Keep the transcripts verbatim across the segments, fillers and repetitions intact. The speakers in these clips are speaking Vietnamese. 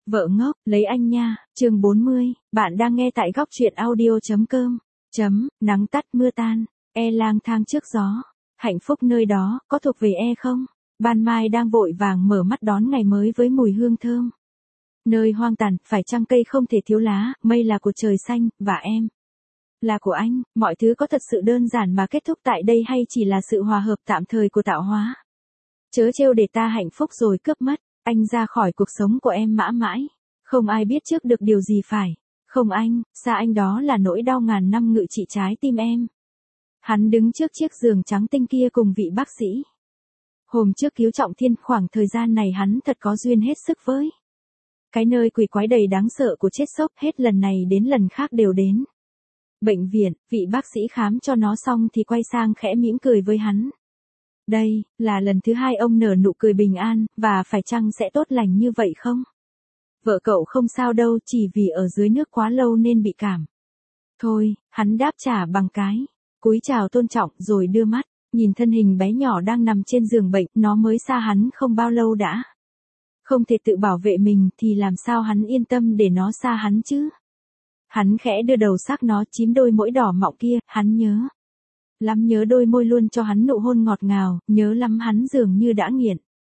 Vợ ngốc, lấy anh nha, chương bốn mươi, bạn đang nghe tại góc truyện audio.com. Chấm, nắng tắt mưa tan, e lang thang trước gió. Hạnh phúc nơi đó, có thuộc về e không? Ban mai đang vội vàng mở mắt đón ngày mới với mùi hương thơm. Nơi hoang tàn, phải chăng cây không thể thiếu lá, mây là của trời xanh, và em là của anh, mọi thứ có thật sự đơn giản mà kết thúc tại đây hay chỉ là sự hòa hợp tạm thời của tạo hóa? Chớ trêu để ta hạnh phúc rồi cướp mất, anh ra khỏi cuộc sống của em mãi mãi. Không ai biết trước được điều gì phải. Không anh, xa anh đó là nỗi đau ngàn năm ngự trị trái tim em. Hắn đứng trước chiếc giường trắng tinh kia cùng vị bác sĩ. Hôm trước cứu Trọng Thiên, khoảng thời gian này hắn thật có duyên hết sức với cái nơi quỷ quái đầy đáng sợ của chết sốc, hết lần này đến lần khác đều đến bệnh viện. Vị bác sĩ khám cho nó xong thì quay sang khẽ mỉm cười với hắn. Đây là lần thứ hai ông nở nụ cười bình an, và phải chăng sẽ tốt lành như vậy không? Vợ cậu không sao đâu, chỉ vì ở dưới nước quá lâu nên bị cảm. Thôi, hắn đáp trả bằng cái cúi chào tôn trọng rồi đưa mắt nhìn thân hình bé nhỏ đang nằm trên giường bệnh. Nó mới xa hắn không bao lâu đã không thể tự bảo vệ mình thì làm sao hắn yên tâm để nó xa hắn chứ? Hắn khẽ đưa đầu xác nó chím đôi mũi đỏ mọng kia. Hắn nhớ lắm, nhớ đôi môi luôn cho hắn nụ hôn ngọt ngào, nhớ lắm, hắn dường như đã nghiện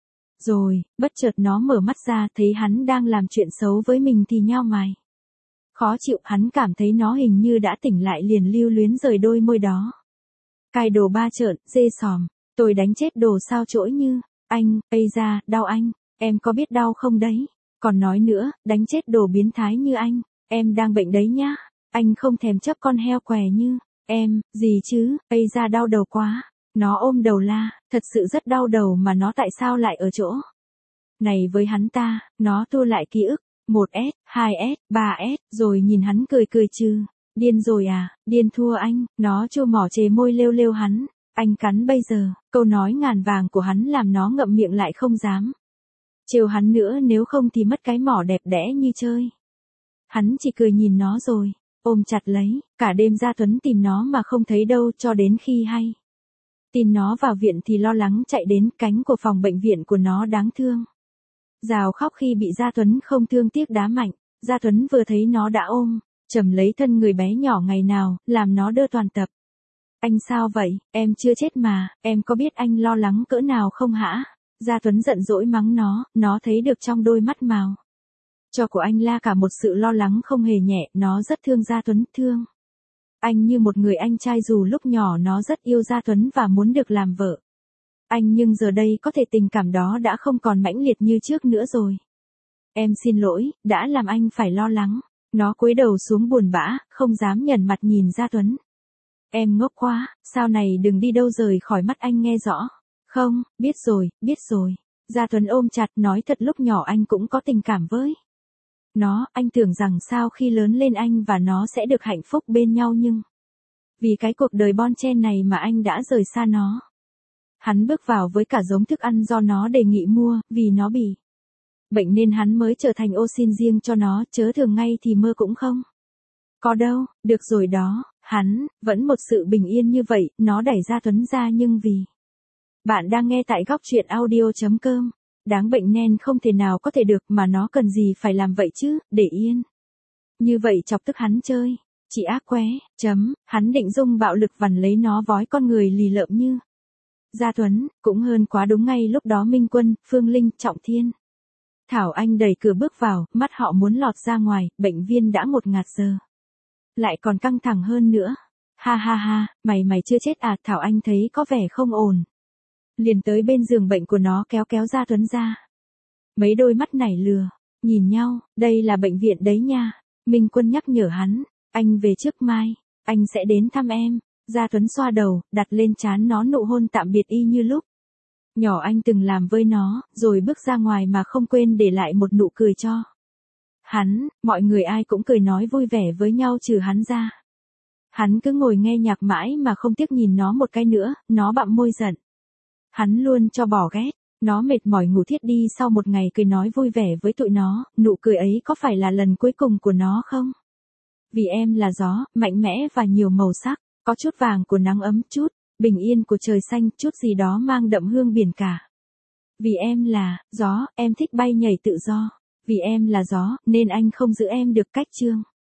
rồi. Bất chợt nó mở mắt ra, thấy hắn đang làm chuyện xấu với mình thì nhao mày. Khó chịu, hắn cảm thấy nó hình như đã tỉnh lại, liền lưu luyến rời đôi môi đó. Cài đồ ba trợn, dê sòm, tôi đánh chết đồ sao chỗi như, anh, ây da, đau anh, em có biết đau không đấy? Còn nói nữa, đánh chết đồ biến thái như anh, em đang bệnh đấy nhá, anh không thèm chấp con heo què như em, gì chứ, ây da đau đầu quá. Nó ôm đầu la, thật sự rất đau đầu, mà nó tại sao lại ở chỗ này với hắn ta? Nó tua lại ký ức, một S, hai S, ba S, rồi nhìn hắn cười cười trừ. Điên rồi à, điên thua anh, nó chua mỏ chề môi lêu lêu hắn. Anh cắn bây giờ, câu nói ngàn vàng của hắn làm nó ngậm miệng lại không dám trêu hắn nữa, nếu không thì mất cái mỏ đẹp đẽ như chơi. Hắn chỉ cười nhìn nó rồi ôm chặt lấy. Cả đêm Gia Tuấn tìm nó mà không thấy đâu, cho đến khi hay tin nó vào viện thì lo lắng chạy đến. Cánh của phòng bệnh viện của nó đáng thương rào khóc khi bị Gia Tuấn không thương tiếc đá mạnh. Gia Tuấn vừa thấy nó đã ôm chầm lấy thân người bé nhỏ ngày nào, làm nó đơ toàn tập. Anh sao vậy, em chưa chết mà, em có biết anh lo lắng cỡ nào không hả? Gia Tuấn giận dỗi mắng nó, nó thấy được trong đôi mắt màu cho của anh la cả một sự lo lắng không hề nhẹ. Nó rất thương Gia Tuấn, thương anh như một người anh trai, dù lúc nhỏ nó rất yêu Gia Tuấn và muốn được làm vợ anh, nhưng giờ đây có thể tình cảm đó đã không còn mãnh liệt như trước nữa rồi. Em xin lỗi, đã làm anh phải lo lắng. Nó cúi đầu xuống buồn bã, không dám nhần mặt nhìn Gia Tuấn. Em ngốc quá, sau này đừng đi đâu rời khỏi mắt anh nghe rõ. Không, biết rồi, biết rồi. Gia Tuấn ôm chặt, nói thật lúc nhỏ anh cũng có tình cảm với nó. Anh tưởng rằng sau khi lớn lên anh và nó sẽ được hạnh phúc bên nhau, nhưng vì cái cuộc đời bon chen này mà anh đã rời xa nó. Hắn bước vào với cả giống thức ăn do nó đề nghị mua, vì nó bị bệnh nên hắn mới trở thành ô xin riêng cho nó, chớ thường ngay thì mơ cũng không có đâu. Được rồi đó, hắn vẫn một sự bình yên như vậy. Nó đẩy Gia Tuấn ra, nhưng vì bạn đang nghe tại góc truyện audio.com. Đáng bệnh nên không thể nào có thể được, mà nó cần gì phải làm vậy chứ, để yên như vậy chọc tức hắn chơi. Chị ác qué, chấm, hắn định dùng bạo lực vằn lấy nó, vói con người lì lợm như Gia Tuấn. Cũng hơn quá, đúng ngay lúc đó Minh Quân, Phương Linh, Trọng Thiên, Thảo Anh đẩy cửa bước vào. Mắt họ muốn lọt ra ngoài. Bệnh viên đã ngột ngạt giờ lại còn căng thẳng hơn nữa. Ha ha ha, mày mày chưa chết à? Thảo Anh thấy có vẻ không ổn, liền tới bên giường bệnh của nó, kéo kéo Gia Tuấn ra. Mấy đôi mắt nảy lừa nhìn nhau. Đây là bệnh viện đấy nha, Minh Quân nhắc nhở hắn. Anh về trước, mai anh sẽ đến thăm em. Gia Tuấn xoa đầu, đặt lên trán nó nụ hôn tạm biệt y như lúc nhỏ anh từng làm với nó, rồi bước ra ngoài mà không quên để lại một nụ cười cho hắn. Mọi người ai cũng cười nói vui vẻ với nhau trừ hắn ra. Hắn cứ ngồi nghe nhạc mãi mà không tiếc nhìn nó một cái nữa. Nó bặm môi giận. Hắn luôn cho bỏ ghét. Nó mệt mỏi ngủ thiếp đi sau một ngày cười nói vui vẻ với tụi nó. Nụ cười ấy có phải là lần cuối cùng của nó không? Vì em là gió, mạnh mẽ và nhiều màu sắc, có chút vàng của nắng ấm, chút bình yên của trời xanh, chút gì đó mang đậm hương biển cả. Vì em là gió, em thích bay nhảy tự do. Vì em là gió, nên anh không giữ em được cách Trương.